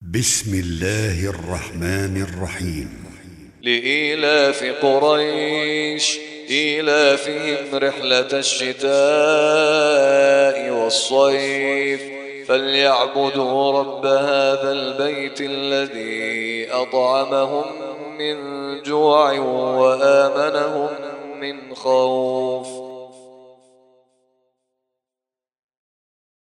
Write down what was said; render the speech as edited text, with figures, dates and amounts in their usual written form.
بسم الله الرحمن الرحيم. لإيلاف قريش إيلافهم رحلة الشتاء والصيف فليعبدوا رب هذا البيت الذي أطعمهم من جوع وآمنهم من خوف.